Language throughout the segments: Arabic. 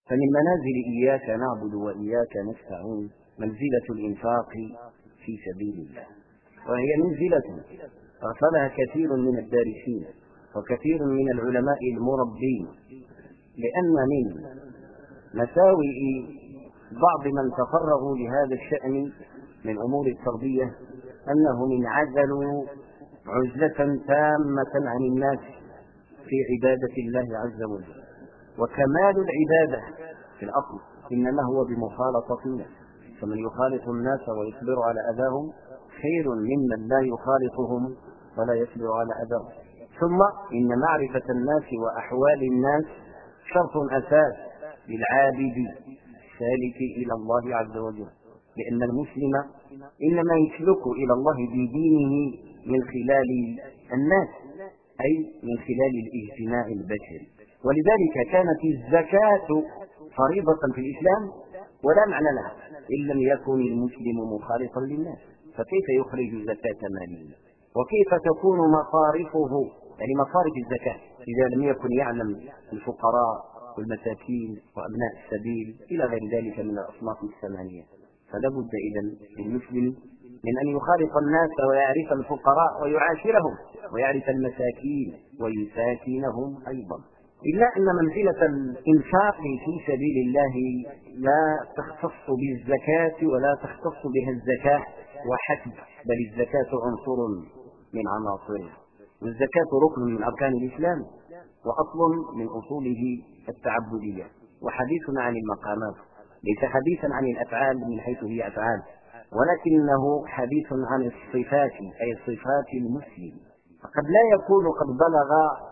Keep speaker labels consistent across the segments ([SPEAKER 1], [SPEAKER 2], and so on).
[SPEAKER 1] فمن منازل إياك نعبد وإياك نستعين منزلة الإنفاق في سبيل الله، وهي منزلة غفلها كثير من الدارسين وكثير من العلماء المربين، لأن من مساوئ بعض من تفرغوا لهذا الشأن من أمور التربية أنهم انعزلوا عزلة تامة عن الناس في عبادة الله عز وجل. وكمال العبادة في الأصل إنما هو بمخالطة الناس، فمن يخالط الناس ويصبر على أذاهم خير ممن لا يخالطهم ولا يصبر على أذاهم. ثم إن معرفة الناس وأحوال الناس شرط أساس للعابد السالك إلى الله عز وجل، لأن المسلم إنما يسلك إلى الله بدينه من خلال الناس، أي من خلال الاجتماع البشري. ولذلك كانت الزكاة فريضة في الإسلام ولا معنى لها إن لم يكن المسلم مخالطا للناس، فكيف يخرج زكاة ماله؟ وكيف تكون مصارفه، يعني مصارف الزكاة، إذا لم يكن يعلم الفقراء والمساكين وأبناء السبيل إلى غير ذلك من الأصناف الثمانية؟ فلا بد إذن للمسلم من أن يخالط الناس ويعرف الفقراء ويعاشرهم ويعرف المساكين ويساكنهم أيضا. إلا أن منزلة الإنفاق في سبيل الله لا تختص بالزكاة ولا تختص بها الزكاة وحسب، بل الزكاة عنصر من عناصره، والزكاة ركن من أركان الإسلام وأصل من أصوله التعبدية. وحديثنا عن المقامات ليس حديثا عن الأفعال من حيث هي أفعال، ولكنه حديث عن الصفات، أي صفات المسلم. فقد لا يكون قد بلغ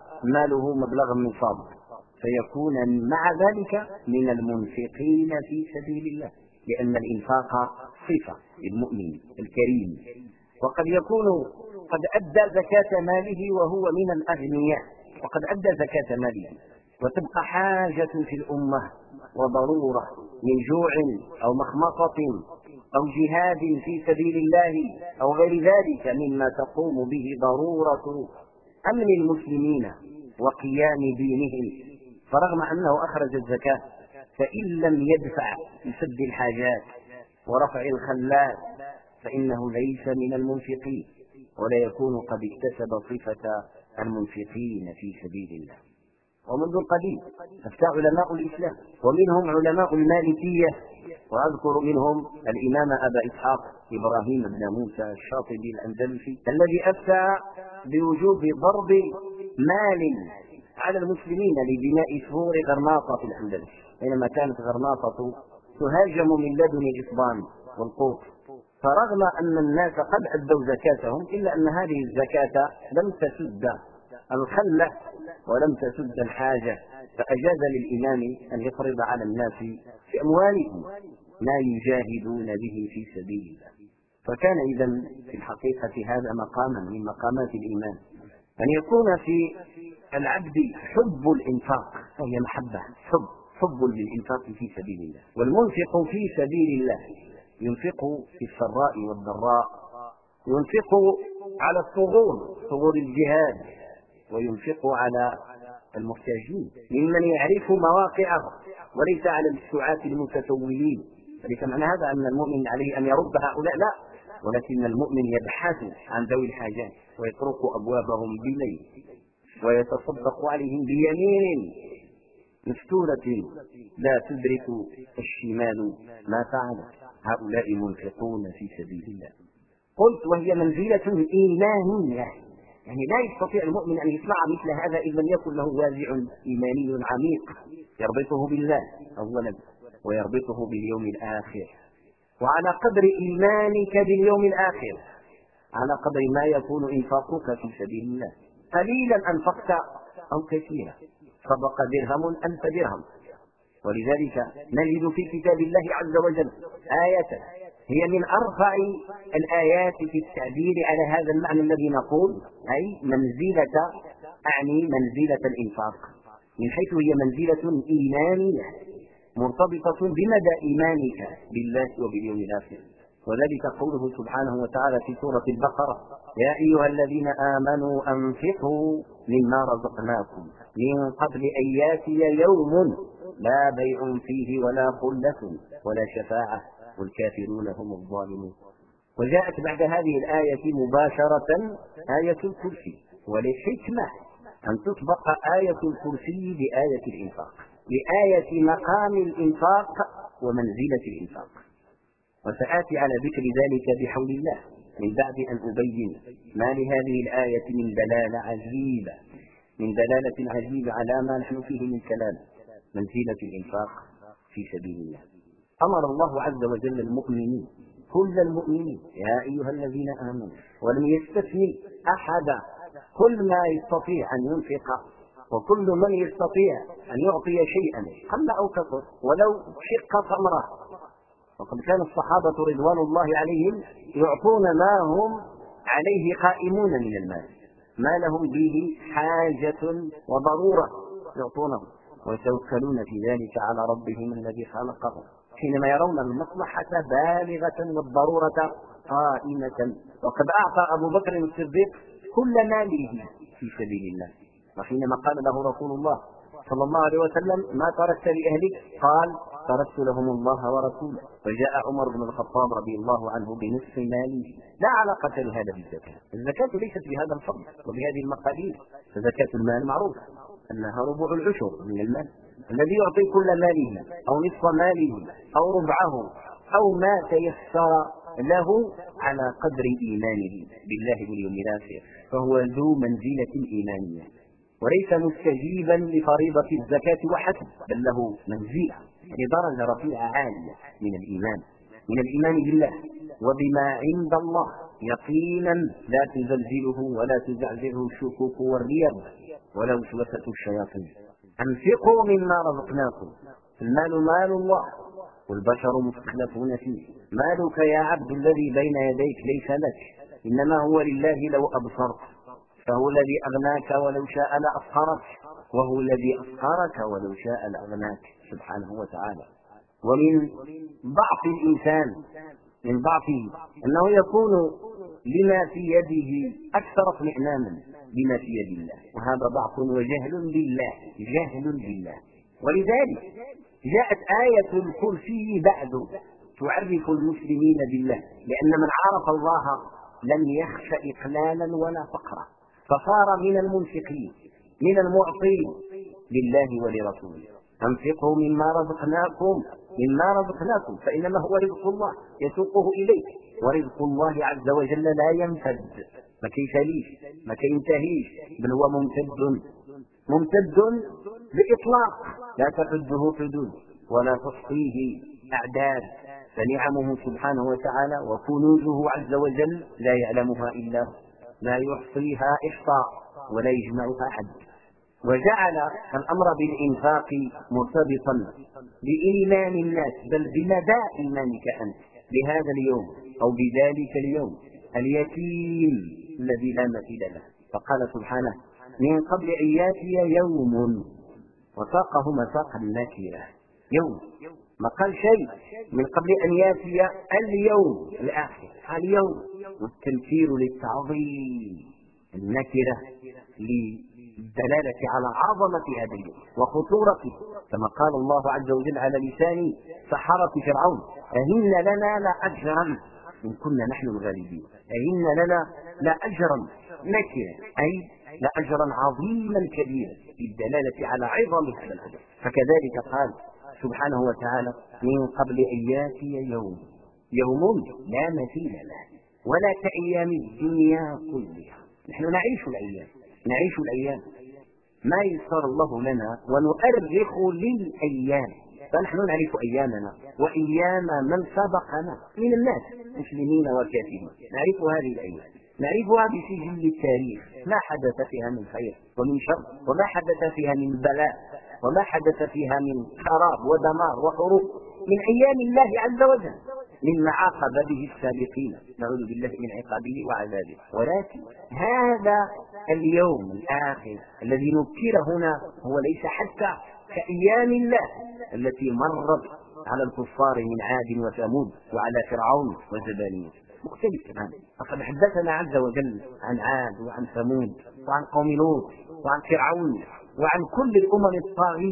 [SPEAKER 1] ماله مبلغا من صابر فيكون مع ذلك من المنفقين في سبيل الله، لأن الإنفاق صفة للمؤمن الكريم. وقد يكون قد أدى زكاة ماله وهو من الأغنياء، وقد أدى زكاة ماله وتبقى حاجة في الأمة وضرورة من جوع أو مخمصة أو جهاد في سبيل الله أو غير ذلك مما تقوم به ضرورة أمن المسلمين وقيام دينهم، فرغم أنه أخرج الزكاة فإن لم يدفع لسد الحاجات ورفع الخلات فإنه ليس من المنفقين، ولا يكون قد اكتسب صفة المنفقين في سبيل الله. ومنذ القديم أفتى علماء الإسلام ومنهم علماء المالكية، وأذكر منهم الإمام أبا إسحاق إبراهيم بن موسى الشاطبي الأندلسي الذي أفتى بوجوب ضرب مال على المسلمين لبناء سور غرناطة في الأندلس، حينما كانت غرناطة تهاجم من لدن الإصبان والقوط. فرغم أن الناس قد أدوا زكاتهم إلا أن هذه الزكاة لم تسد الخلة ولم تسد الحاجة، فأجاز للإمام أن يفرض على الناس في أموالهم ما يجاهدون به في سبيل الله. فكان إذن في الحقيقة هذا مقاما من مقامات الإيمان، أن يكون في العبد حب الإنفاق، وهي محبة حب للإنفاق في سبيل الله. والمنفق في سبيل الله ينفق في السراء والضراء، ينفق على ثغور الجهاد، وينفق على المحتاجين ممن يعرف مواقعه وليس على السعاة المتسولين. فليس معنى هذا أن المؤمن عليه أن يرد هؤلاء، لا، ولكن المؤمن يبحث عن ذوي الحاجات ويطرق أبوابهم بالليل ويتصدق عليهم بيمين مفتولة لا تدرك الشمال ما فعلت. هؤلاء منفقون في سبيل الله. قلت وهي منزلة إيمانية، يعني لا يستطيع المؤمن أن يصنع مثل هذا إذا لم يكن له وازع إيماني عميق يربطه بالله أولا ويربطه باليوم الآخر. وعلى قدر إيمانك باليوم الآخر على قدر ما يكون إنفاقك في سبيل الله. قليلا أنفقت أو كثيرا، صدق درهم ألف درهم. ولذلك نجد في كتاب الله عز وجل آية هي من أرفع الآيات في التعبير على هذا المعنى الذي نقول، أي منزلة، أعني منزلة الإنفاق، من حيث هي منزلة إيمانية مرتبطة بمدى إيمانك بالله وباليوم الآخر. وذلك قوله سبحانه وتعالى في سورة البقرة: يا أيها الذين آمنوا أنفقوا مما رزقناكم من قبل أن يأتي يوم لا بيع فيه ولا خلة ولا شفاعة والكافرون هم الظالمون. وجاءت بعد هذه الآية مباشرة آية الكرسي، ولحكمة أن تطبق آية الكرسي بآية الإنفاق، بآية مقام الإنفاق ومنزلة الإنفاق. وسآتي على ذكر ذلك بحول الله من بعد أن أبين ما لهذه الآية من دلالة عجيبة على ما نحن فيه من كلام منزلة الإنفاق في سبيل الله. أمر الله عز وجل المؤمنين كل المؤمنين يا أيها الذين آمنوا، ولم يستثني أحدا، كل ما يستطيع أن ينفق وكل من يستطيع أن يعطي شيئا قل أو كثر ولو شق تمرة. وقد كان الصحابة رضوان الله عليهم يعطون ما هم عليه قائمون من المال، ما لهم به حاجة وضرورة يعطونه، ويتوكلون في ذلك على ربهم الذي خلقهم حينما يرون المصلحة بالغة والضرورة قائمة. وقد أعطى أبو بكر الصديق كل ماله في سبيل الله، وحينما قال له رسول الله صلى الله عليه وسلم ما تركت لأهلك؟ قال تركت لهم الله ورسوله. وجاء عمر بن الخطاب رضي الله عنه بنصف ماله. لا علاقة لهذا بالزكاة، الزكاة ليست بهذا الفضل وبهذه المقادير، فزكاة المال معروف أنها ربع العشر من المال. الذي يعطي كل ماله أو نصف ماله أو ربعه أو ما تيسر له على قدر إيمانه بالله واليوم الآخر فهو ذو منزلة إيمانية، وليس مستجيبا لفريضة الزكاة وحسب، بل له منزلة لدرجة رفيعة عالية من الإيمان بالله وبما عند الله يقينا لا تزلزله ولا تزعزعه الشكوك والريب ولا وسوسة الشياطين. أنفقوا مما رزقناكم، المال مال الله والبشر مستخلفون فيه. مالك يا عبد الذي بين يديك ليس لك، إنما هو لله. لو أبصرت فهو الذي أغناك ولو شاء لأفقرك، وهو الذي أفقرك ولو شاء لأغناك سبحانه وتعالى. ومن ضعف الإنسان من ضعفه أنه يكون لما في يده أكثر اطمئنانا بما في يد الله، وهذا ضعف وجهل بالله. ولذلك جاءت آية الكرسي بعد تعرف المسلمين بالله، لأن من عرف الله لم يخش إقلالا ولا فقرا، فصار من المنفقين من المعطين لله ولرسوله. أنفقوا مما رزقناكم فإنما هو رزق الله يسوقه إليك، ورزق الله عز وجل لا ينفد، ما كيفليش ما كينتهيش، بل هو ممتد بإطلاق لا تحده حدود ولا تحصيه أعداد. فنعمه سبحانه وتعالى وكنوزه عز وجل لا يعلمها إلا هو، لا يحصيها إحصاء ولا يجمعها عد. وجعل الأمر بالإنفاق مرتبطا بإيمان الناس، بل بمدى إيمانك أنت بهذا اليوم أو بذلك اليوم اليتيم الذي لا مثيل له. فقال سبحانه من قبل أن يأتي يوم، وساقه مساق النكرة يوم، ما قال شيء من قبل أن يأتي اليوم الآخر، اليوم والتمثيل للتعظيم، النكرة للدلالة على عظمة هذا اليوم وخطورته، كما قال الله عز وجل على لسان سحرة فرعون أئن لنا لأجرا إن كنا نحن الغالبين. أئن لنا لأجرا نكرة أي لأجرا عظيما كبيرا للدلالة على عظم هذا الأجر. فكذلك قال سبحانه وتعالى من قبل أن يأتي يوم لا مثيل له ولا كأيام الدنيا كلها. نحن نعيش الأيام ما يسر الله لنا ونؤرخ للأيام، فنحن نعرف أيامنا وأيام من سبقنا من الناس مسلمين وكافرين، نعرف هذه الأيام، نعرفها بسجل التاريخ، ما حدث فيها من خير ومن شر، وما حدث فيها من بلاء، وما حدث فيها من خراب ودمار وحروب، من أيام الله عز وجل مما عاقب به السابقين، نعوذ بالله من عقابه وعذابه. ولكن هذا اليوم الآخر الذي نذكر هنا هو ليس حتى كأيام الله التي مرت على الكفار من عاد وثمود وعلى فرعون وزبانية، مختلف تماما. فقد حدثنا عز وجل عن عاد وعن ثمود وعن قوم لوط وعن فرعون وعن كل الأمم الطاغية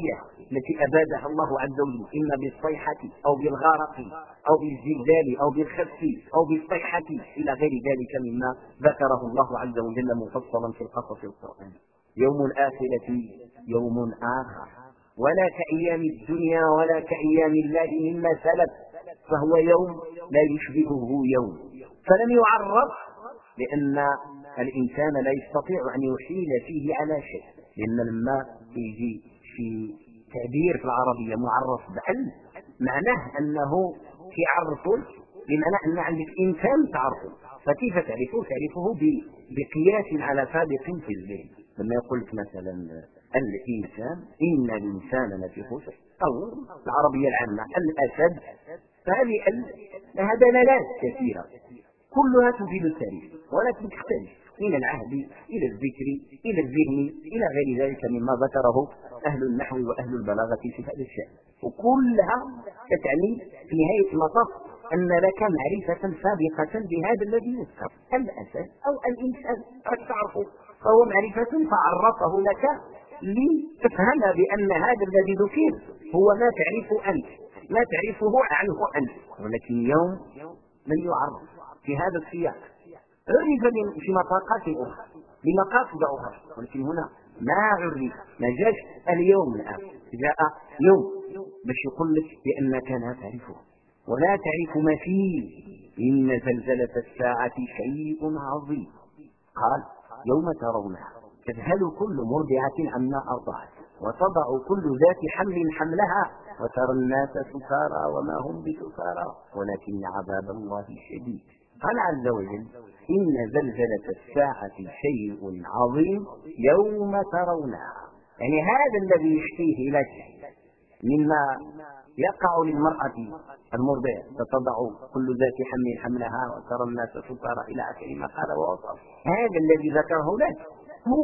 [SPEAKER 1] التي أبادها الله عز وجل إما بالصيحة أو بالغرق أو بالزلزال أو بالخسف أو بالصيحة إلى غير ذلك مما ذكره الله عز وجل مفصلا في القصص القرآني. يوم الآخرة يوم آخر، ولا كأيام الدنيا ولا كأيام الله مما سلف، فهو يوم لا يشبهه يوم، فلم يعرف لأن الإنسان لا يستطيع أن يحيل فيه على شيء، لأن لما يجي في تعبير في العربية معرف بأل معناه أنه يعرفه بمعنى أن عندك إنسان تعرفه، فكيف تعرفه؟ تعرفه بقياس على سابق في الذهن. لما يقول لك مثلا الإنسان إن الإنسان لفي خسر، أو العربية العامة الأسد، فهذه لها دلالات كثيرة كلها تفيد التاريخ ولكن تختلف من العهد إلى الذكر إلى الذهن إلى غير ذلك مما ذكره أهل النحو وأهل البلاغة في هذا الشأن، وكلها تعني في نهاية المطاف أن لك معرفة سابقة بهذا الذي يذكر الأسد أو الإنسان قد تعرفه، فهو معرفة فعرفه لك لتفهم بأن هذا الذي ذكر هو ما تعرفه أنت، ما تعرفه عنه أنت، ولكن يوم من يعرف في هذا السياق عرف في مطاقات أخرى بمقاصد أخرى، ولكن هنا ما عرف، ما جاش اليوم الآن جاء يوم باش يقول لك بأنك لا تعرفه ولا تعرف ما فيه. إن زلزلة الساعة شيء عظيم، قال يوم ترونها تذهل كل مرضعة عما أرضعت وتضع كل ذات حمل حملها وترى الناس سكارى وما هم بسكارى ولكن عذاب الله شديد. قال عز وجل إن زلزلة الساعة شيء عظيم يوم ترونها، يعني هذا الذي يشتيه لك مما يقع للمرأة المرضع تتضع كل ذات حمل حملها وترى الناس سكارى إلى آخر ما قال ووصف، هذا الذي ذكره لك هو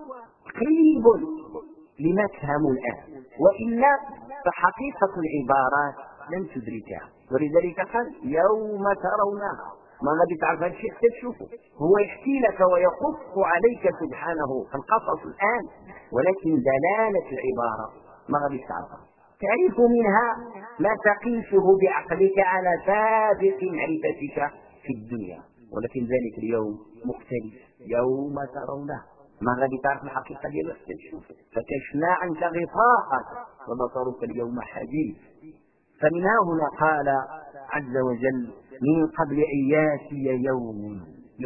[SPEAKER 1] قريب لما تفهم الآن، وإلا فحقيقة العبارات لن تدركها، ولذلك قال يوم ترونها، ما غادي تعرف هذا الشيء حتى تشوفه، هو يحكي لك ويقص عليك سبحانه القصص الآن، ولكن دلالة العبارة ما غادي تعرفها، تعرف منها ما تقيسه بعقلك على سابق معرفتك في الدنيا، ولكن ذلك اليوم مختلف، يوم ترونه ما غادي تعرف الحقيقة ديالو حتى تشوفه، فكشفنا عنك غطاءك وبصرك اليوم حديد. فمنها هنا قال عز وجل من قبل أن ياتي يوم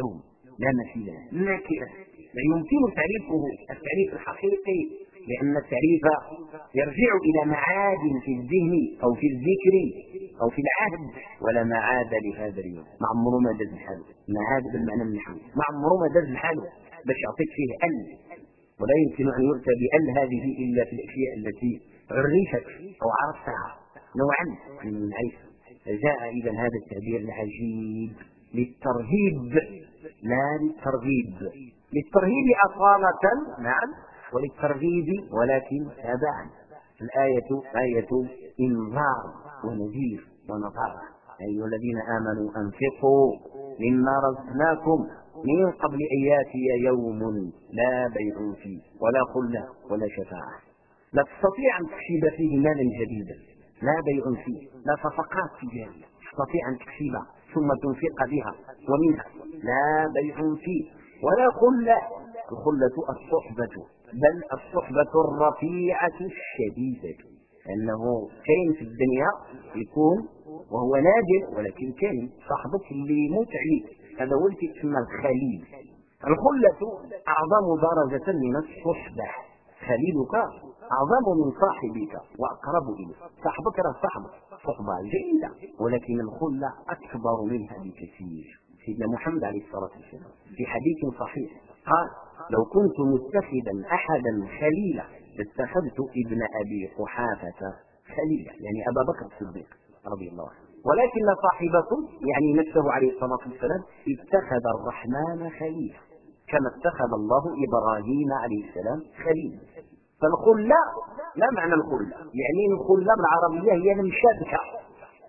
[SPEAKER 1] لا مثيل له، نكرة لا يمكن تعريفه التعريف الحقيقي، لأن التعريف يرجع إلى معاد في الذهن أو في الذكر أو في العهد، ولا معاد لهذا اليوم، ما عمره ما دز الحال، معاد بالمعنى النحوي ما عمره ما دز الحال باش يعطيك فيه ال، ولا يمكن أن يؤتى بال هذه إلا في الأشياء التي عرفت أو عرفتها نوعا من المعرفة. جاء إذا هذا التعبير العجيب للترهيب لا للترغيب، للترهيب أصالة نعم وللترغيب ولكن تابعا. الآية آية إنذار ونذير ونظارة، أيها الذين آمنوا أنفقوا مما رزقناكم من قبل أن ياتي يوم لا بيع فيه ولا خلة ولا شفاعة، لا تستطيع أن تكسب فيه مالا جديدا، لا بيع فيه لا صفقات تجارية تستطيع أن تكسبها ثم تنفق بها ومنها، لا بيع فيه ولا خلة، الخلة الصحبة، بل الصحبة الرفيعة الشديدة، أنه كاين في الدنيا يكون وهو نادر ولكن كاين صاحبك اللي يموت عليك، هذا هو اللي يسمى الخليل. الخلة أعظم درجة من الصحبة، خليلك أعظم من صاحبك وأقرب إليك، صاحبك راه صاحبك صحبة جيدة، ولكن الخلة أكبر منها بكثير. سيدنا محمد عليه الصلاة والسلام في حديث صحيح قال لو كنت متخذا أحدا خليلا لاتخذت ابن أبي قحافة خليلا، يعني أبا بكر الصديق رضي الله عنه، ولكن صاحبكم يعني نفسه عليه الصلاة والسلام اتخذ الرحمن خليلا كما اتخذ الله إبراهيم عليه السلام خليلا. فالخلة لا معنى الخلة، يعني الخلة بالعربية هي المشابكة،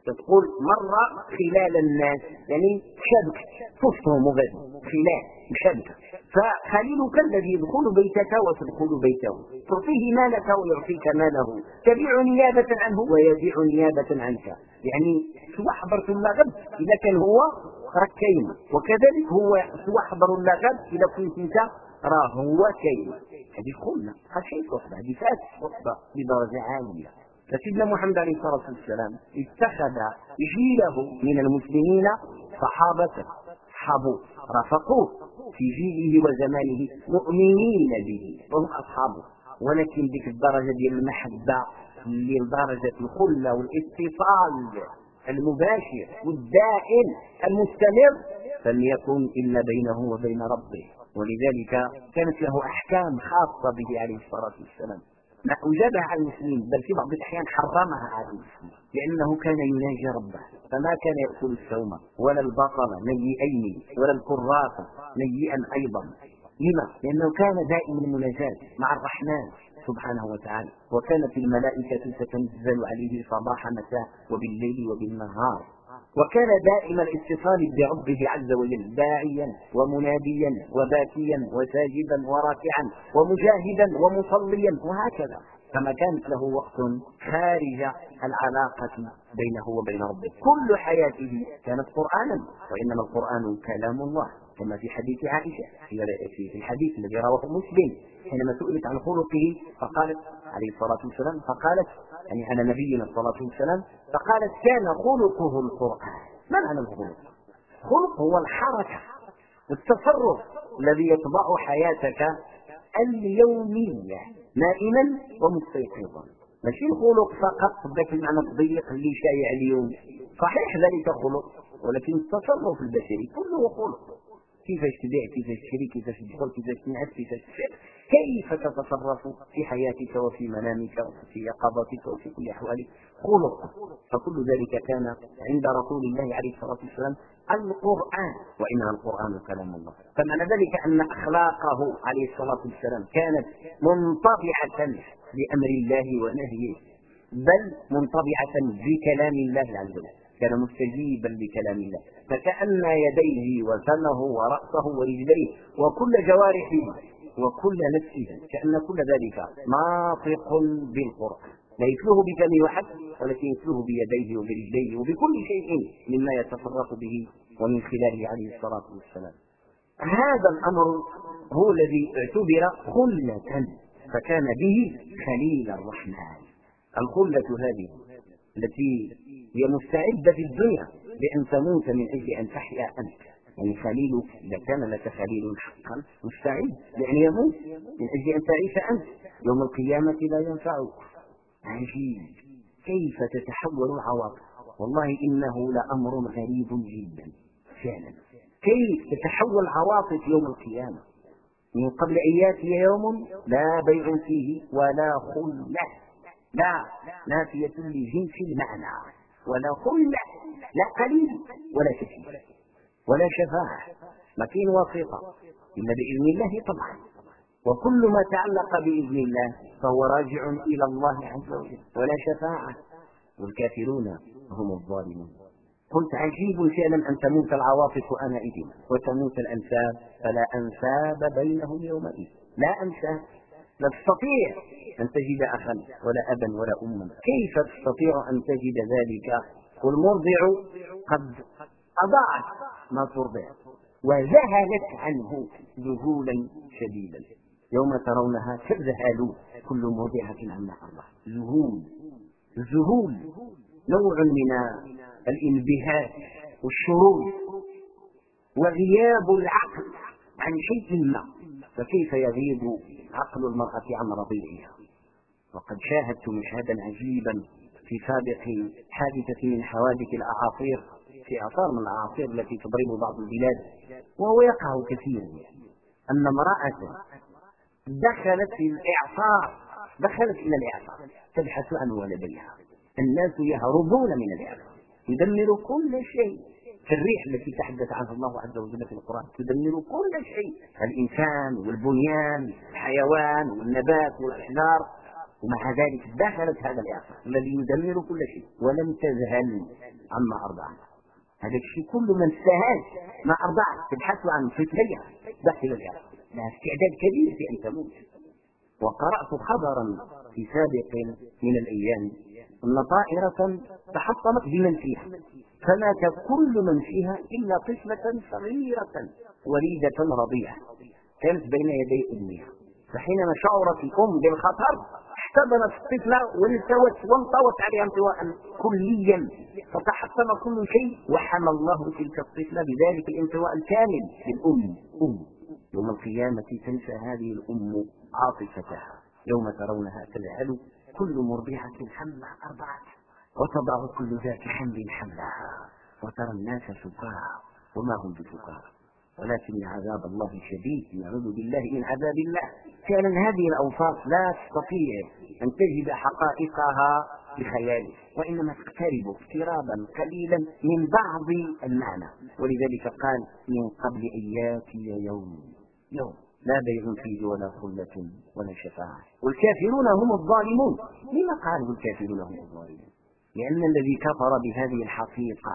[SPEAKER 1] تقول مر خلال الناس، يعني شبك وسطهم وغادي خلال شبك. فخليلك الذي يدخل بيتك وتدخل بيته، تعطيه مالك ويعطيك ماله، تبيع نيابة عنه ويبيع نيابة عنك. يعني سواء حضرت اللغب إذا كان هو راك كاين، وكذلك هو سواء حضر اللغب إذا كنت انت راه هو كاين. هذه خلنا خشيت وحده، هذه فات وحده بدرجة عالية. فسيدنا محمد عليه الصلاة والسلام اتخذ جيله من المسلمين صحابته، صحابه رافقوه في جيله وزمانه مؤمنين به وهم أصحابه، ولكن ذيك الدرجة ديال المحبة اللي لدرجة الخلة والاتصال المباشر والدائم المستمر لم يكن إلا بينه وبين ربه. ولذلك كانت له أحكام خاصة به عليه الصلاة والسلام، ما أوجبها على المسلمين، بل في بعض الأحيان حرمها على المسلمين، لأنه كان يناجي ربه، فما كان يأكل الثوم ولا البصل نيئين ولا الكراث نيئا أيضا. لما؟ لأنه كان دائما المناجاة مع الرحمن سبحانه وتعالى، وكانت الملائكة تتنزل عليه صباح مساء وبالليل وبالنهار، وكان دائما الاتصال بربه عز وجل، داعيا ومناديا وباكيا وساجدا وراكعا ومجاهدا ومصليا وهكذا. فما كانت له وقت خارج العلاقة بينه وبين ربه، كل حياته كانت قرآنا، وإنما القرآن كلام الله، كما في حديث عائشة في الحديث الذي رواه مسلم حينما سئلت عن خلقه فقالت عليه الصلاة والسلام، فقالت يعني على نبينا الصلاة والسلام، فقالت كان خلقه القرآن. ما معنى الخلق؟ الخلق هو الحركة والتصرف الذي يطبع حياتك اليومية نائما ومستيقظا، ماشي الخلق فقط ذاك المعنى الضيق اللي شايع اليوم، صحيح ذلك خلق، ولكن التصرف البشري كله خلق. كيفاش تبيع، كيفاش تشري، كيفاش تدخل، كيفاش تنعس، كيفاش تفعل، كيف تتصرف في حياتك وفي منامك وفي يقظتك وفي كل احوالك خلق. فكل ذلك كان عند رسول الله عليه الصلاه والسلام القران، وانها القران كلام الله. فمعنى ذلك ان اخلاقه عليه الصلاه والسلام كانت منطبعه بامر الله ونهيه، بل منطبعه بكلام الله عز وجل، كان مستجيبا لكلام الله، فكأن يديه وفمه ورأسه ورجليه وكل جوارحه وكل نفسه كأن كل ذلك ناطق بالقرآن، لا يتلوه بفمه وحده، ولكن يتلوه بيديه وبرجليه وبكل شيء مما يتصرف به ومن خلاله عليه الصلاة والسلام. هذا الأمر هو الذي اعتبر خلة، فكان به خليل الرحمن. الخلة هذه التي هي مستعدة في الدنيا بأن تموت من أجل أن تحيا أنت، يعني خليلك إذا كان لك خليل حقا مستعد لأن يموت من أجل أن تعيش أنت يوم القيامة لا ينفعك. عجيب كيف تتحول العواطف، والله إنه لأمر غريب جدا فعلا، كيف تتحول العواطف يوم القيامة. من قبل أن يأتي يوم لا بيع فيه ولا خلة، لا نافية لجنس المعنى، ولا خلة، لا قليل ولا كثير ولا شفاعة، ما كاين واسطة إلا بإذن الله طبعا، وكل ما تعلق بإذن الله فهو راجع إلى الله عز وجل، ولا شفاعة، والكافرون هم الظالمون. قلت عجيب فعلا أن تموت العواطف آنئذ وتموت الأنساب، فلا أنساب بينهم يومئذ، لا أنساب، لا تستطيع أن تجد أخا ولا أبا ولا أما، كيف تستطيع أن تجد ذلك والمرضع قد أضاعت ما ترضع وذهلت عنه ذهولا شديدا، يوم ترونها تذهل كل مرضعة عما أرضعت. الذهول نوع من الانبهاج والشرود وغياب العقل عن شيء ما، فكيف يغيب عقل المرأة عن رضيعها؟ وقد شاهدت مشهدا عجيبا في سابق حادثة من حوادث الأعاصير، في أعصار من الأعاصير التي تضرب بعض البلاد، وهو يقع كثيرا، أن امرأة دخلت إلى الإعصار تبحث عن ولديها، الناس يهربون من الإعصار، يدمر كل شيء، كالريح التي تحدث عنها الله عز وجل في القرآن، تدمر كل شيء، الإنسان والبنيان، الحيوان والنبات والأشجار، ومع ذلك دخلت هذا الإعصار الذي يدمر كل شيء ولم تذهل عما أرضعت. هذا الشيء كل من استهان ما أرضعت تبحث عن فتنيها داخل الإعصار، لها استعداد كبير في أن تموت. وقرأت خبرا في سابق من الأيام أن طائرة تحطمت بمن فيها فمات كل من فيها إلا طفلة صغيرة وليدة رضيعة كانت بين يدي أمها. فحينما شعرت الأم بالخطر احتضنت الطفلة وانطوت عليها انطواء كليا فتحطم كل شيء وحمى الله تلك الطفلة بذلك الانطواء الكامل للأم. يوم القيامة تنسى هذه الأم عاطفتها يوم ترونها تذهل كل مرضعة حملها أرضعت وتضع كل ذات حمل حملها وترى الناس سكارى وما هم بسكارى ولكن عذاب الله شديد. نعوذ بالله من عذاب الله. فعلا هذه الأوصاف لا تستطيع أن تجد حقائقها بخيالك وإنما تقترب اقترابا قليلا من بعض المعنى. ولذلك قال من قبل أن ياتي يوم لا بيع فيه ولا خلة ولا شفاعة والكافرون هم الظالمون. لما قالوا الكافرون هم الظالمون؟ لأن الذي كفر بهذه الحقيقة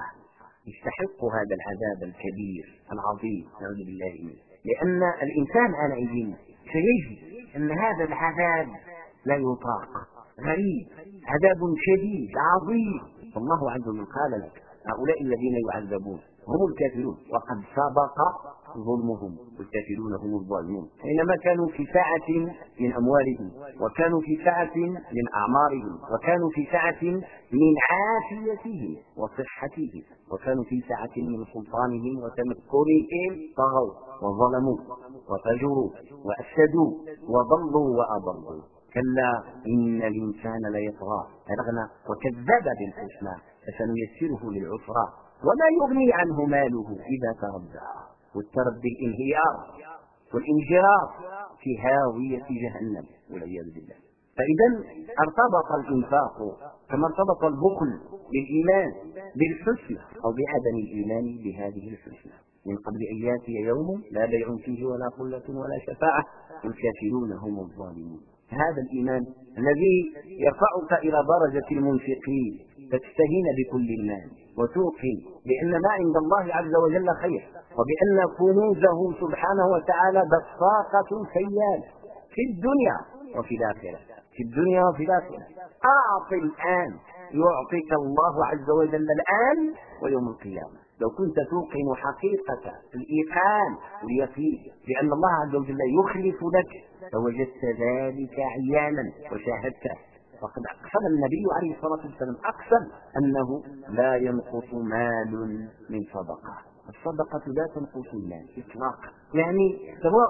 [SPEAKER 1] يستحق هذا العذاب الكبير العظيم نعوذ بالله منه. لأن الإنسان حينئذ سيجد أن هذا العذاب لا يطاق، غريب، عذاب شديد عظيم. والله عز وجل قال لك هؤلاء الذين يعذبون هم الكافرون وقد سبق ظلمهم والكافرون هم الظالمون. حينما كانوا في سعة من أموالهم وكانوا في سعة من أعمارهم وكانوا في سعة من عافيتهم وصحتهم وكانوا في سعة من سلطانهم وتمكنهم طغوا وظلموا وفجروا وأفسدوا وضلوا وأضلوا. كلا إن الإنسان ليطغى أرغنا وكذب بالحسنى فسنيسره للعسرى وما يغني عنه ماله إذا تردى. والتردي الانهيار والانجراف في هاوية جهنم والعياذ بالله. فإذا ارتبط الإنفاق كما ارتبط البخل بالإيمان بالحسنى أو بعدم الإيمان بهذه الحسنى. من قبل أن ياتي يوم لا بيع فيه ولا خلة ولا شفاعة والكافرون هم الظالمون. هذا الإيمان الذي يرفعك إلى درجة المنفقين فتستهين بكل المال وتوقن بأن ما عند الله عز وجل خير وبأن كنوزه سبحانه وتعالى بساطة سيالة في الدنيا وفي الآخرة. في الدنيا وفي الآخرة أعط الآن يعطيك الله عز وجل الآن ويوم القيامة. لو كنت توقن حقيقة الإيقان واليقين بأن الله عز وجل يخلف لك فوجدت ذلك عيانا وشاهدته. وقد أقسم النبي عليه الصلاة والسلام أقسم أنه لا ينقص مال من صدقة. الصدقة لا تنقص المال إطلاقا. يعني سواء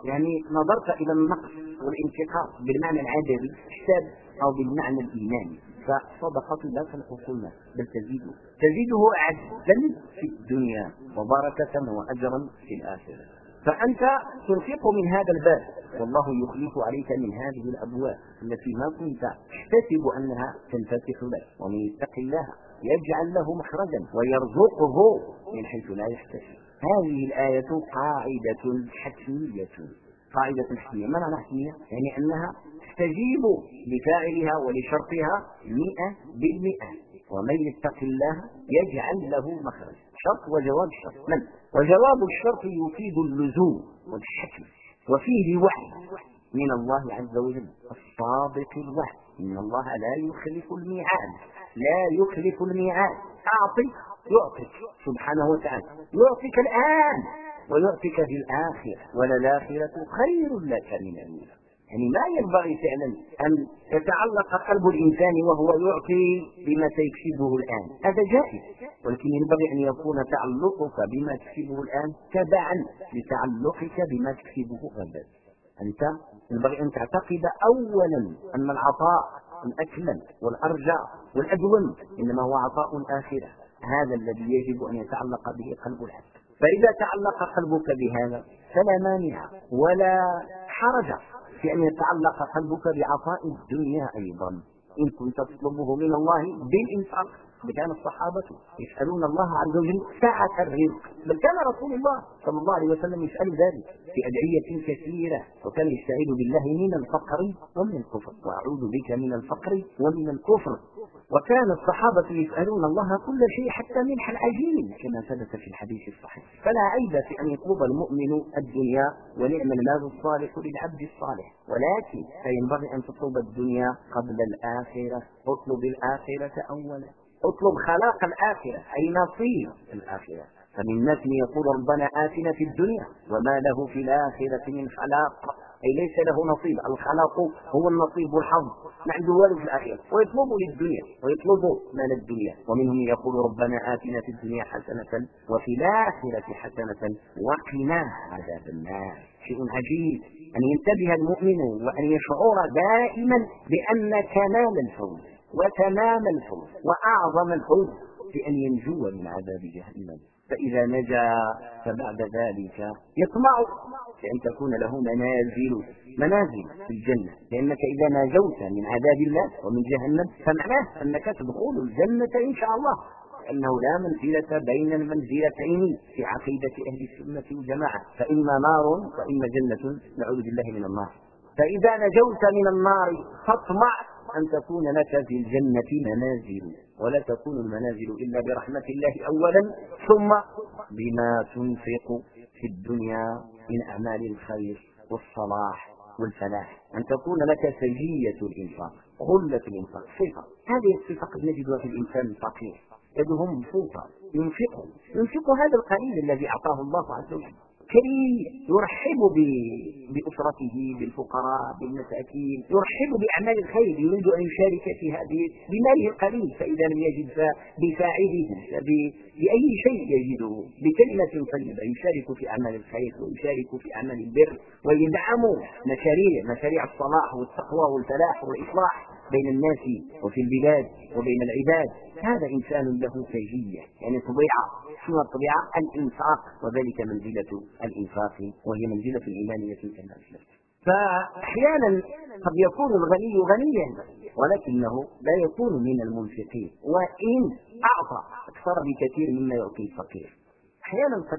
[SPEAKER 1] نظرت إلى النقص والانتقاص بالمعنى العددي حساب أو بالمعنى الإيماني فالصدقة لا تنقص المال بل تزيده عدلا في الدنيا وبركة وأجرا في الآخرة. فأنت تنفق من هذا الباب والله يخلف عليك من هذه الأبواب التي ما كنت تحتسب أنها تنفتح لك. ومن يتق الله يجعل له مخرجا ويرزقه من حيث لا يحتسب. هذه الآية قاعدة حتمية. ما معنى حتمية؟ يعني أنها تستجيب لفاعلها ولشرطها 100%. ومن يتق الله يجعل له مخرج. شرط وجواب الشرط. من؟ وجواب الشرط يفيد اللزوم والحكم وفيه وحي من الله عز وجل الصادق الوحي. إن الله لا يخلف الميعاد. أعطي يعطيك سبحانه وتعالى، يعطيك الآن ويعطيك في الآخرة وللآخرة خير لك من الأولى. يعني ما ينبغي فعلا أن يتعلق قلب الإنسان وهو يعطي بما سيكسبه الآن، هذا جائز، ولكن ينبغي أن يكون تعلقك بما تكسبه الآن تبعا لتعلقك بما تكسبه غدا. أنت ينبغي أن تعتقد أولا أن العطاء الأكمل والأرجى والأدوم إنما هو عطاء الآخرة. هذا الذي يجب أن يتعلق به قلب العبد. فإذا تعلق قلبك بهذا فلا مانع ولا حرج في أن يتعلق قلبك بعطاء الدنيا أيضا إن كنت تطلبه من الله بالإنفاق كان الصحابة يسألون الله عز وجل ساعة الرزق، بل كان رسول الله صلى الله عليه وسلم يسأل ذلك في أدعية كثيرة، وكان يستعيذ بالله من الفقر ومن الكفر، وأعوذ بك من الفقر ومن الكفر. وكان الصحابة يسألون الله كل شيء حتى ملح العجين كما ثبت في الحديث الصحيح. فلا عيب في أن يطلب المؤمن الدنيا، ونعم المال الصالح للعبد الصالح، ولكن فينبغي أن تطلب الدنيا قبل الآخرة. اطلب الآخرة أولا، اطلب خلاق الآخرة أي نصيب الآخرة. فمن الناس من يقول ربنا آتنا في الدنيا وما له في الآخرة من خلاق، أي ليس له نصيب. الخلاق هو النصيب والحظ، ما عنده والو في الآخرة، ويطلب للدنيا ويطلب مال الدنيا. ومنهم يقول ربنا آتنا في الدنيا حسنة وفي الآخرة حسنة وقنا عذاب النار. شيء عجيب أن ينتبه المؤمن وأن يشعر دائما بأن كمال الفوز وتمام الفوز وأعظم الفوز بأن ينجو من عذاب جهنم. فإذا نجا فبعد ذلك يطمع بأن تكون له منازل في الجنة، لأنك إذا نجوت من عذاب الله ومن جهنم فمعناه أنك تدخل الجنة إن شاء الله، لأنه لا منزلة بين المنزلتين في عقيدة أهل السنة والجماعة، فإما نار وإما جنة، نعوذ بالله من النار. فإذا نجوت من النار فاطمع أن تكون لك في الجنة منازل، ولا تكون المنازل إلا برحمة الله أولا، ثم بما تنفق في الدنيا من أعمال الخير والصلاح والفلاح، أن تكون لك سجية الإنفاق، خلة الإنفاق، صفة. هذه الصفة قد نجدها في الإنسان الفقير، يده مبسوطة، ينفق هذا القليل الذي أعطاه الله عز وجل، كريم، يرحب بأسرته، بالفقراء، بالمساكين، يرحب بأعمال الخير، يريد أن يشارك في هذه بماله القليل، فإذا لم يجد بفاعله بأي شيء يجده بكلمة طيبة يشارك في أعمال الخير ويشارك في أعمال البر، ويدعم مشاريع الصلاح والتقوى والفلاح والإصلاح بين الناس وفي البلاد وبين العباد. هذا إنسان له سجية، يعني طبيعة. شنو الطبيعة؟ الإنفاق، وذلك منزلة الإنفاق، وهي منزلة الإيمانية كما أسلفت. فأحيانا قد يكون الغني غنيا ولكنه لا يكون من المنفقين، وإن أعطى أكثر بكثير مما يعطي الفقير. أحيانا قد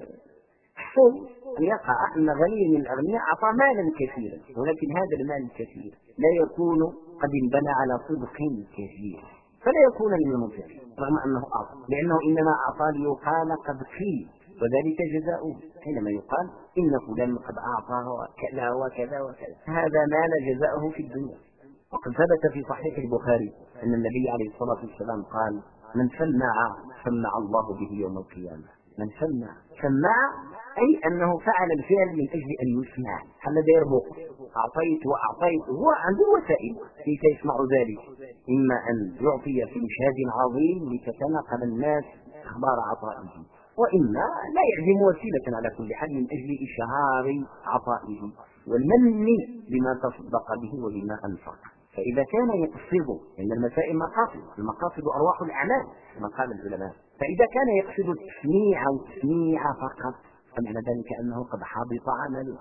[SPEAKER 1] تحصل أن يقع أن غني من الأغنياء أعطى مالا كثيرا، ولكن هذا المال الكثير لا يكون قد انبنى على صدق كثير، فلا يكون من المنفقين رغم أنه أعطى، لأنه إنما أعطى ليقال قد قيل، وذلك جزاؤه. حينما يقال إن فلان قد أعطى كذا وكذا وكذا، هذا مال جزاؤه في الدنيا. وقد ثبت في صحيح البخاري أن النبي عليه الصلاة والسلام قال: من سمع الله به يوم القيامة. من سمع أي أنه فعل الفعل من أجل أن يسمع، حل يربط، أعطيت وأعطيت، هو عنده وسائل كيف يسمع ذلك، إما أن يعطي في مشهد عظيم لتتناقل الناس أخبار عطائه، وإما لا يعزم وسيلة على كل حال من أجل إشهار عطائه والمن بما تصدق به وبما أنفق. فإذا كان يقصد، لأن المسائل المقاصد أرواح الأعمال كما قال العلماء، فإذا كان يقصد التسميع فقط فمعنى ذلك أنه قد حبط عمله.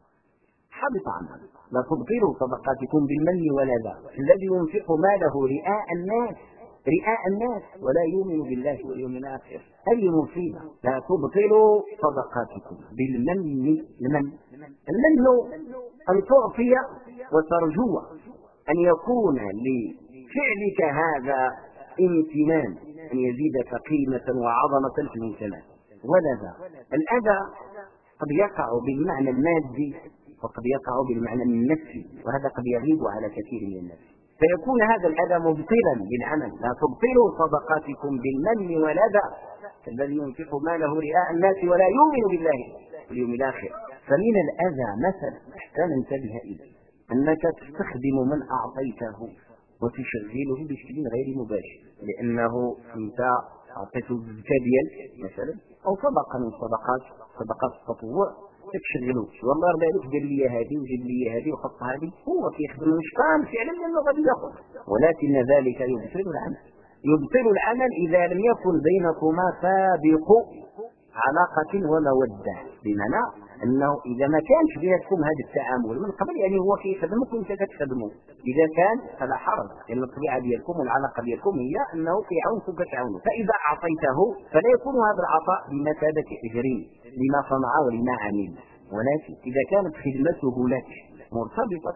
[SPEAKER 1] لا تبطلوا صدقاتكم بالمن ولا ذا. الذي ينفق ماله رئاء الناس ولا يؤمن بالله واليوم الآخر، هذه مصيبة. لا تبطلوا صدقاتكم بالمن. المن أن تعطي وترجو أن يكون لفعلك هذا امتنان، أن يزيدك قيمة وعظمة في المجتمع. ولذا الأذى قد يقع بالمعنى المادي وقد يقع بالمعنى النفسي، وهذا قد يغيب على كثير من الناس، فيكون هذا الأذى مبطلا بالعمل. لا تبطلوا صدقاتكم بالمن والأذى الذي ينفق ماله رئاء الناس ولا يؤمن بالله واليوم الآخر. فمن الأذى مثلا حتى ننتبه إليه أنك تستخدم من أعطيته وتشغله بشكل غير مباشر، لأنه أنت أعطيته الزكاة مثلا أو صدقة من صدقات التطوع، تشغله والله ربي عليك دير لي هذه وجيب لي هذه وحط هذه، هو كيخدم المشقان فعلا لأنه غادي ياخذ، ولكن ذلك يبطل العمل إذا لم يكن بينكما سابق علاقة ومودة، بمعنى انه اذا ما كانش بيناتكم هذا التعامل من قبل، يعني هو كيخدمك وانت كتخدمه، اذا كان فلا حرج، لان الطبيعه ديالكم والعلاقه ديالكم هي انه كيعاونك وكتعاونه. فاذا اعطيته فلا يكون هذا العطاء بمثابه اجر لما صنع ولما عمل، ولكن اذا كانت خدمته لك مرتبطه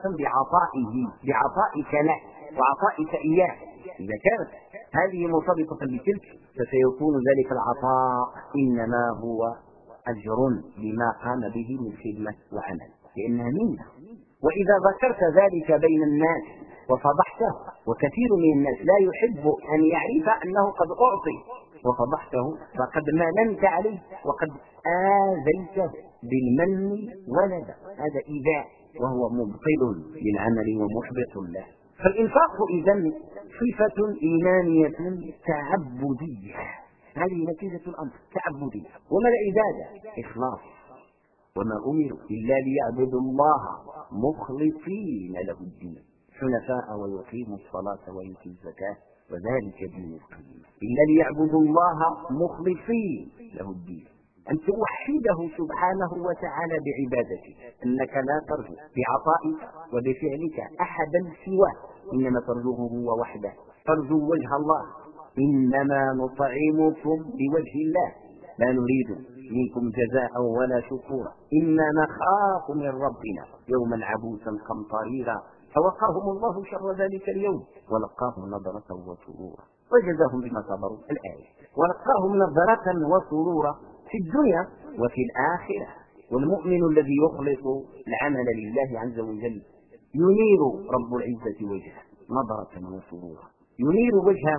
[SPEAKER 1] بعطائك له وعطائك اياه، اذا كانت هذه مرتبطه بتلك فسيكون ذلك العطاء انما هو أجر لما قام به من خدمة وعمل، لأنها منة. وإذا ذكرت ذلك بين الناس وفضحته، وكثير من الناس لا يحب أن يعرف أنه قد أعطي وفضحته، فقد مننت عليه وقد آذيته بالمن ولدا، هذا إيذاء وهو مبطل للعمل ومحبط له. فالإنفاق إذن صفة إيمانية تعبدية، هذه نتيجة الأمر تعبدية. وما العبادة؟ إخلاص. وما أمروا إلا ليعبدوا الله مخلصين له الدين حنفاء ويقيموا الصلاة ويؤتوا الزكاة وذلك دين القيم. إلا ليعبدوا الله مخلصين له الدين، أن توحده سبحانه وتعالى بعبادتك، أنك لا ترجو بعطائك وبفعلك أحدا سواه، إنما ترجوه هو وحده، ترجو وجه الله. إنما نطعمكم لوجه الله لا نريد منكم جزاء ولا شكورا إنا نخاف من ربنا يوما عبوسا قمطريرا فوقاهم الله شر ذلك اليوم ولقاهم نضرة وسرورا وجزاهم بما صبروا. الآية ولقاهم نضرة وسرورا في الدنيا وفي الآخرة. والمؤمن الذي يخلص العمل لله عز وجل ينير رب العزة وجهه نضرة وسرورا، ينير وجهه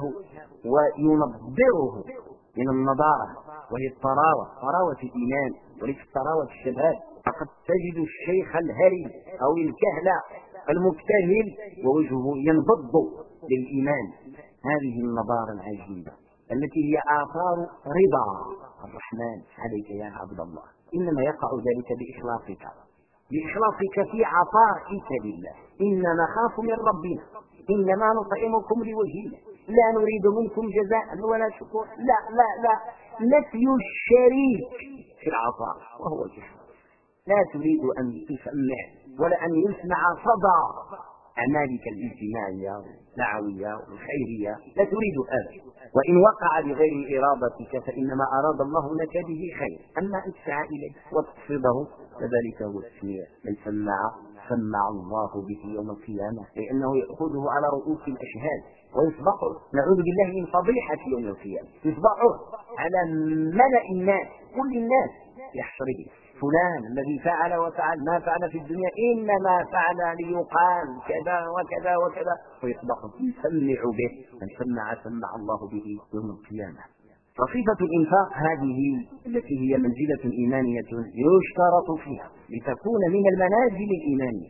[SPEAKER 1] وينضره من النضارة وهي الطراوة، طراوة الإيمان وليس طراوة الشباب. فقد تجد الشيخ الهري أو الكهل المبتهل ووجهه ينبض للإيمان. هذه النضارة العجيبة التي هي آثار رضا الرحمن عليك يا عبد الله. إنما يقع ذلك بإخلاصك في عطائك لله. إننا نخاف من ربنا إنما نطعمكم لوجهه لا نريد منكم جزاء ولا شكور. لا لا لا، نفي الشريك في العطاء وهو الإخلاص. لا تريد أن تسمع ولا أن يسمع صدى أعمالك الاجتماعية والدعوية والخيرية، لا تريد هذا. وإن وقع بغير إرادتك فإنما أراد الله لك به خير، أما أن تسعى إليه وتقصده فذلك هو التسميع. من سمع الله به يوم القيامة لأنه يأخذه على رؤوس الأشهاد ويصبحه، نعوذ بالله من فضيحة يوم القيامة، يصبحه على ملأ الناس كل الناس يحصره فلان الذي فعل وفعل ما فعل في الدنيا إنما فعل ليقال كذا وكذا وكذا، ويصبح يسمع به. من سمع الله به يوم القيامة. فصفة الإنفاق هذه التي هي منزلة إيمانية يشترط فيها لتكون من المنازل الإيمانية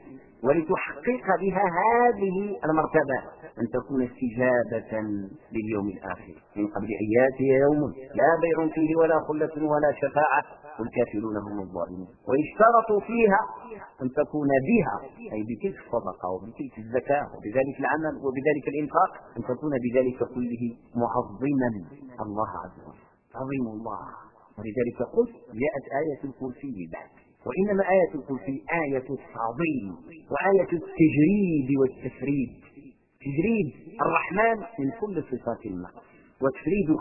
[SPEAKER 1] ولتحقق بها هذه المرتبة أن تكون استجابة لليوم الآخر من قبل أن يأتي يوم لا بيع فيه ولا خلة ولا شفاعة والكافرون هم الظالمون. ويشترط فيها أن تكون بها أي بتلك الصدقة وبتلك الزكاة وبذلك العمل وبذلك الإنفاق أن تكون بذلك كله معظما الله عز وجل، تعظيم الله. ولذلك قلت جاءت آية الكرسي بعد، وإنما آية الكرسي آية التعظيم وآية التجريد والتفريد. تجريد الرحمن من كل صفات النقص وتفريده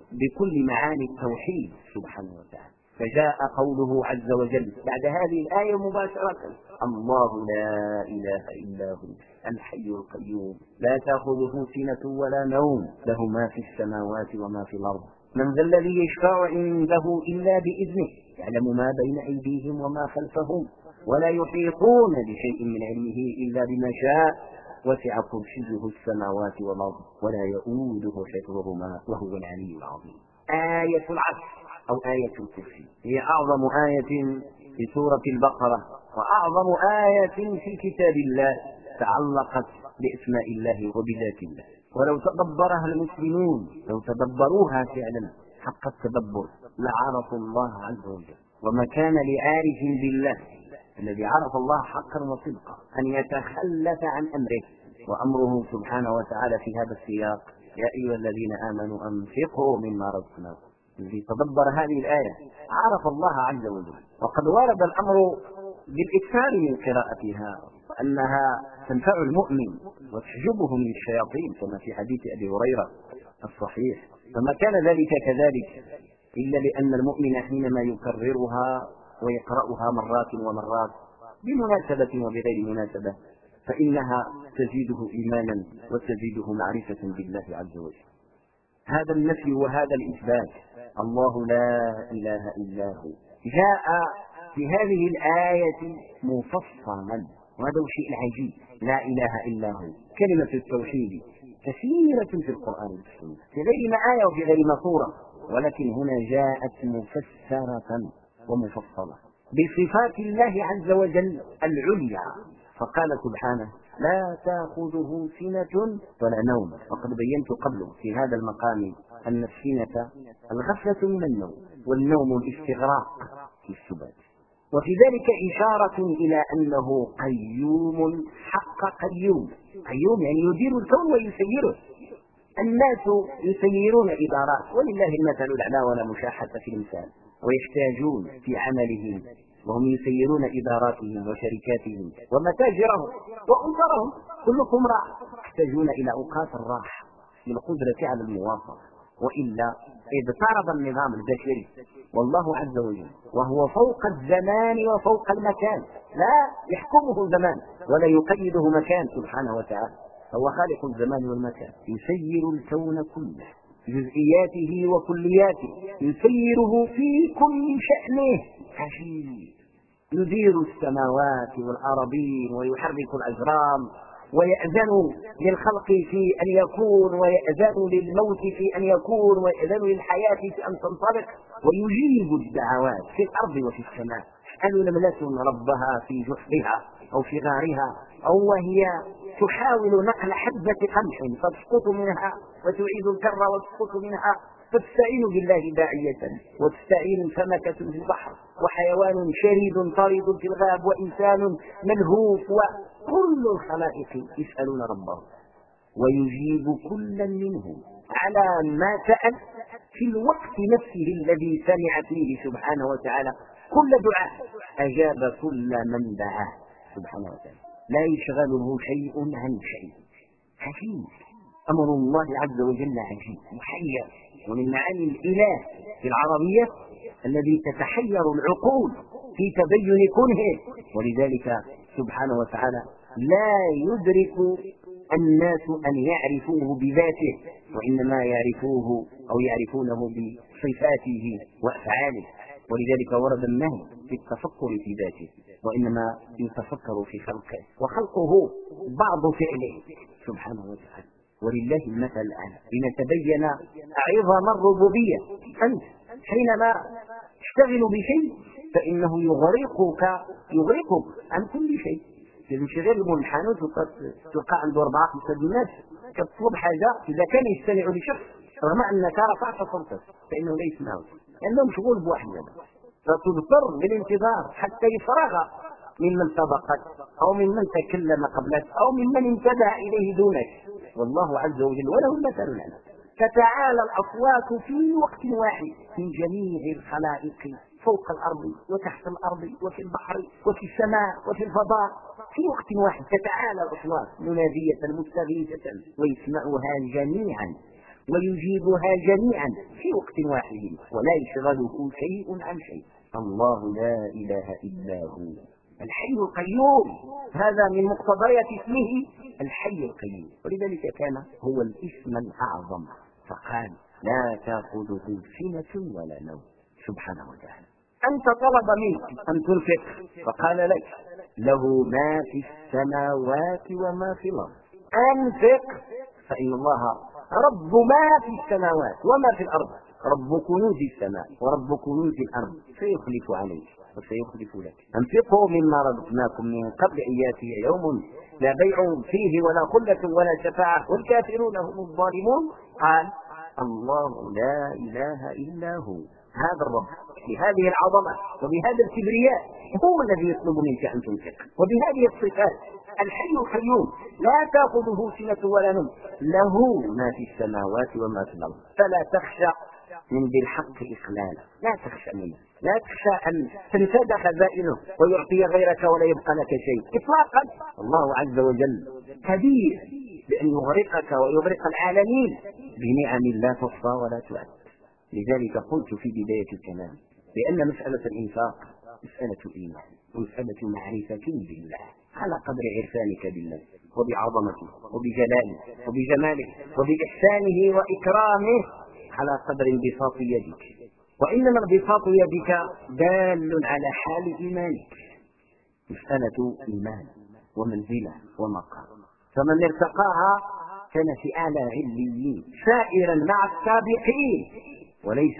[SPEAKER 1] بكل معاني التوحيد سبحانه وتعالى. فجاء قوله عز وجل بعد هذه الآية مباشرة: الله لا إله إلا هو الحي القيوم لا تأخذه سنة ولا نوم له ما في السماوات وما في الأرض من ذا الذي يشفع عنده إلا بإذنه يعلم ما بين أيديهم وما خلفهم ولا يحيطون بشيء من علمه إلا بما شاء وسع كرسيه السماوات والأرض ولا يؤوده حفظهما وهو العلي العظيم. آية العصر أو آية الكرسي هي أعظم آية في سورة البقرة وأعظم آية في كتاب الله تعلقت بأسماء الله وبذات الله. ولو تدبرها المسلمون لو تدبروها فعلا حق التدبر لعرفوا الله عز وجل. وما كان لعارف بالله الذي عرف الله حقا وصدقا أن يتخلف عن أمره، وأمره سبحانه وتعالى في هذا السياق: يا أيها الذين آمنوا أنفقوا مما رزقناكم الذي تدبر هذه الآية عرف الله عز وجل. وقد ورد الأمر بالإكثار من قراءتها وأنها تنفع المؤمن وتحجبه من الشياطين كما في حديث أبي هريرة الصحيح. فما كان ذلك كذلك إلا لأن المؤمن حينما يكررها ويقرأها مرات ومرات بمناسبة وبغير مناسبة فإنها تزيده إيمانا وتزيده معرفة بالله عز وجل. هذا النفي وهذا الإثبات، الله لا إله إلا هو، جاء في هذه الآية مفصلا، وهذا الشيء العجيب. لا إله إلا هو كلمة التوحيد كثيرة في القرآن والسنة في غير ما آية وفي غير ما سورة، ولكن هنا جاءت مفسرة ومفصلة بصفات الله عز وجل العليا. فقال سبحانه لا تأخذه سنة ولا نوم. وقد بينت قبل في هذا المقام أن السنة الغفلة من النوم، والنوم الاستغراق في السبات. وفي ذلك إشارة إلى أنه قيوم حق قيوم. قيوم يعني يدير الكون ويسيره. الناس يسيرون إدارات ولله المثل الأعلى ولا مشاحة في الإمثال، ويحتاجون في عملهم وهم يسيرون إداراتهم وشركاتهم ومتاجرهم وأسرهم، كلكم راح، يحتاجون إلى أوقات الراحة للقدرة على المواصلة، وإلا اضطرب النظام البشري. والله عز وجل وهو فوق الزمان وفوق المكان، لا يحكمه الزمان ولا يقيده مكان سبحانه وتعالى، هو خالق الزمان والمكان، يسير الكون كله جزئياته وكلياته، يسيره في كل شأنه عجيب. يدير السماوات والأرضين ويحرك الأجرام ويأذن للخلق في أن يكون، ويأذن للموت في أن يكون، ويأذن للحياة في أن تنطلق، ويجيب الدعوات في الأرض وفي السماء. اسألوا نملة ربها في جحرها أو في غارها أو وهي تحاول نقل حبة قمح فتسقط منها وتعيد الكر وتسقط منها، تستعين بالله داعية، وتستعين سمكة في البحر، وحيوان شريد طريد في الغاب، وإنسان ملهوف، وكل الخلائق يسألون ربهم ويجيب كلا منهم على ما سأل في الوقت نفسه الذي سمع فيه سبحانه وتعالى كل دعاء، أجاب كل من دعاه سبحانه وتعالى، لا يشغله شيء عن شيء. عجيب أمر الله عز وجل، عجيب محير. ومن معاني الإله في العربية الذي تتحير العقول في تبين كنه، ولذلك سبحانه وتعالى لا يدرك الناس أن يعرفوه بذاته، وإنما يعرفوه أو يعرفونه بصفاته وأفعاله. ولذلك ورد النهي في التفكر في ذاته، وإنما يتفكر في خلقه، وخلقه بعض فعله سبحانه وتعالى. ولله المثل الأعلى لنتبين عظم الربوبية. أنت حينما تشتغل بشيء فإنه يغرقك عن كل شيء. تنشغل بالحانوت تلقى عنده 4-5 ناس كتطلب حاجة، إذا كان يستمع لشخص رغم أنك رفعت صوتك فإنه لا يسمعه لأنه مشغول بواحد، فتضطر بالانتظار حتى يفرغ ممن سبقك أو ممن تكلم قبلك أو ممن انتبه إليه دونك. والله عز وجل وله المثل الأعلى. تتعالى الأصوات في وقت واحد من جميع الخلائق فوق الأرض وتحت الأرض وفي البحر وفي السماء وفي الفضاء في وقت واحد، تتعالى الأصوات منادية مستغيثة، ويسمعها جميعا ويجيبها جميعا في وقت واحد، ولا يشغله شيء عن شيء. الله لا إله إلا هو الحي القيوم، هذا من مقتضيات اسمه الحي القيوم، ولذلك كان هو الاسم الأعظم. فقال لا تأخذه سنة ولا نوم سبحانه وتعالى. أنت طلب منك أن تنفق فقال لك له ما في السماوات وما في الأرض، أنفق فإن الله رب ما في السماوات وما في الأرض، رب كنوز السماء ورب كنوز الأرض، سيخلف عليك وسيخلف لك. أنفقوا مما رزقناكم من قبل أن يأتي يوم لا بيع فيه ولا خلة ولا شفاعة والكافرون هم الظالمون. قال الله لا إله إلا هو، هذا الرب بهذه العظمة وبهذا الكبرياء هو الذي يطلب منك أن تنفق، وبهذه الصفات الحي القيوم لا تأخذه سنة ولا نوم، له ما في السماوات وما في الأرض، فلا تخشى من ذي الحق إخلالا، لا تخشى منه، لا تخشى أن تنفد خزائنه ويعطي غيرك ولا يبقى لك شيء إطلاقا. الله عز وجل كبير بأن يغرقك ويغرق العالمين بنعم لا تحصى ولا تعد. لذلك قلت في بداية الكلام بأن مسألة الإنفاق مسألة إيمان ومسألة معرفة بالله على قدر عرفانك بالله وبعظمته وبجلاله وبجماله وبإحسانه وإكرامه، على قدر انبساط يدك، وإنما انبساط يدك دال على حال إيمانك. مسألة إيمان ومنزلة ومقام، فمن ارتقاها كان في أعلى عليين سائرا مع السابقين، وليس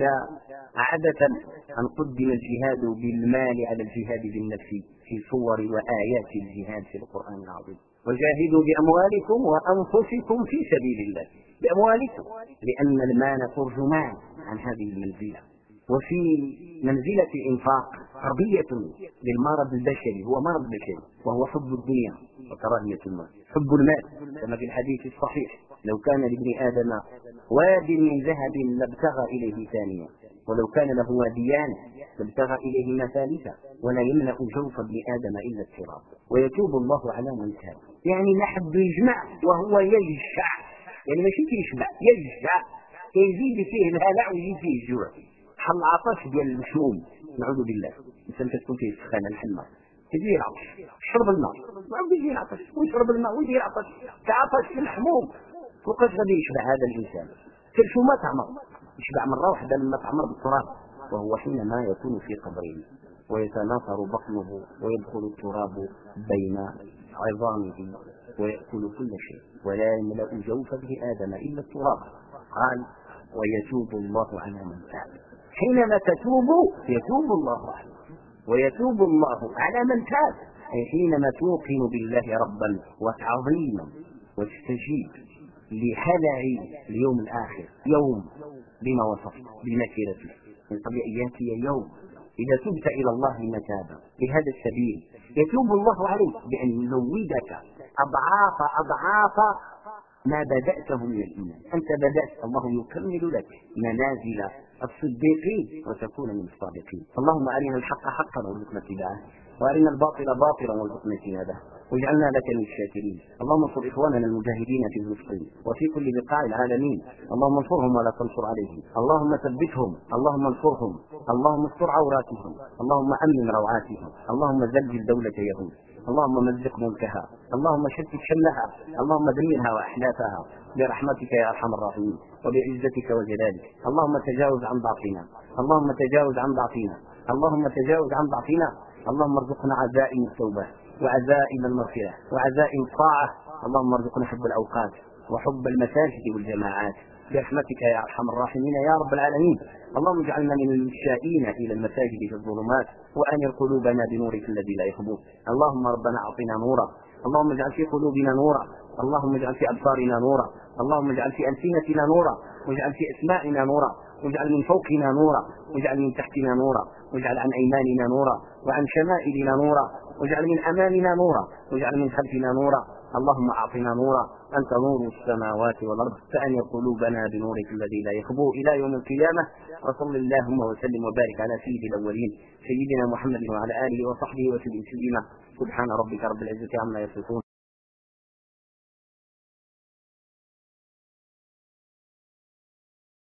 [SPEAKER 1] عادة أن قدم الجهاد بالمال على الجهاد بالنفس في صور وآيات الجهاد في القرآن العظيم. وجاهدوا بأموالكم وأنفسكم في سبيل الله، بأموالكم، لأن المال ترجمان عن هذه المنزلة. وفي منزلة الإنفاق تربية للمرض البشري، هو مرض بشري وهو حب الدنيا وكراهية المال. حب المال كما في الحديث الصحيح: لو كان لابن آدم واد من ذهب لابتغى إليه ثانيا، ولو كان له واديان لابتغى إليهما ثالثا، ولا يملأ جوف ابن آدم إلا التراب ويتوب الله على من تاب. يعني نحب يجمع وهو يجشع، يعني ماشي كيشبع، يجشع، يزيد فيه الهلع ويزيد فيه الجوع، حل العطش ديال المشموم، نعوذ بالله. الانسان كتكون فيه السخانه الحمى يدير عطش، شرب الماء وعاود يدير عطش، ويشرب الماء ويدير عطش، كعطش المحموم. وقد غادي يشبع هذا الانسان؟ كرشو ما تعمر، يشبع مره واحده لما تعمر بالتراب، وهو حينما يكون في قبره ويتناثر بطنه ويدخل التراب بين عظامه ويأكل كل شيء ولا يملأ جوف ابن آدم إلا التراب. قال: ويتوب الله على من تاب. حينما تتوب يتوب الله عليك، ويتوب الله على من تاب، أي حينما توقن بالله ربا وتعظيما وتستجيب لهلع اليوم الآخر. يوم بما وصفت بنكرته من قبل أن يأتي يوم إذا تبت إلى الله متابا بهذا السبيل يتوب الله عليك بأن يزودك أضعاف أضعاف ما بدأته من الإيمان. أنت بدأت، الله يكمل لك منازل الصديقين وتكون من الصادقين. اللهم أرنا الحق حقا وارزقنا اتباعه، وأرنا الباطل باطلا وارزقنا اجتنابه، واجعلنا لك من الشاكرين. اللهم انصر إخواننا المجاهدين في فلسطين وفي كل بقاع العالمين، اللهم انصرهم ولا تنصر عليهم، اللهم ثبتهم، اللهم انصرهم، اللهم استر عوراتهم، اللهم أمن روعاتهم، اللهم زلزل دولة يهود، اللهم مزق ملكها، اللهم شتت شملها، اللهم دمرها وأحلافها برحمتك يا أرحم الراحمين وبعزتك وجلالك. اللهم تجاوز عن ضعفنا، اللهم تجاوز عن ضعفنا، اللهم تجاوز عن ضعفنا. اللهم ارزقنا عزائم التوبة وعزائم المغفرة وعزائم الطاعة. اللهم ارزقنا حب الأوقات وحب المساجد والجماعات برحمتك يا أرحم الراحمين يا رب العالمين. اللهم اجعلنا من المشائين إلى المساجد في الظلمات، وأنر قلوبنا بنورك الذي لا يخبو. اللهم ربنا أعطنا نورا، اللهم اجعل في قلوبنا نورا، اللهم اجعل في أبصارنا نورا، اللهم اجعل في ألسنتنا نورا، واجعل في أسماعنا نورا، واجعل من فوقنا نورا، واجعل من تحتنا نورا، واجعل عن أيماننا نورا وعن شمائلنا نورا، واجعل من أمامنا نورا، واجعل من خلفنا نورا. اللهم أعطنا نورا، أنت نور السماوات والأرض، فأنر قلوبنا بنورك الذي لا يخبو إلى يوم القيامة. وصل اللهم وسلم وبارك على سيد الأولين سيدنا محمد وعلى آله وصحبه وسلم. سبحان ربك رب العزة عما يصفون.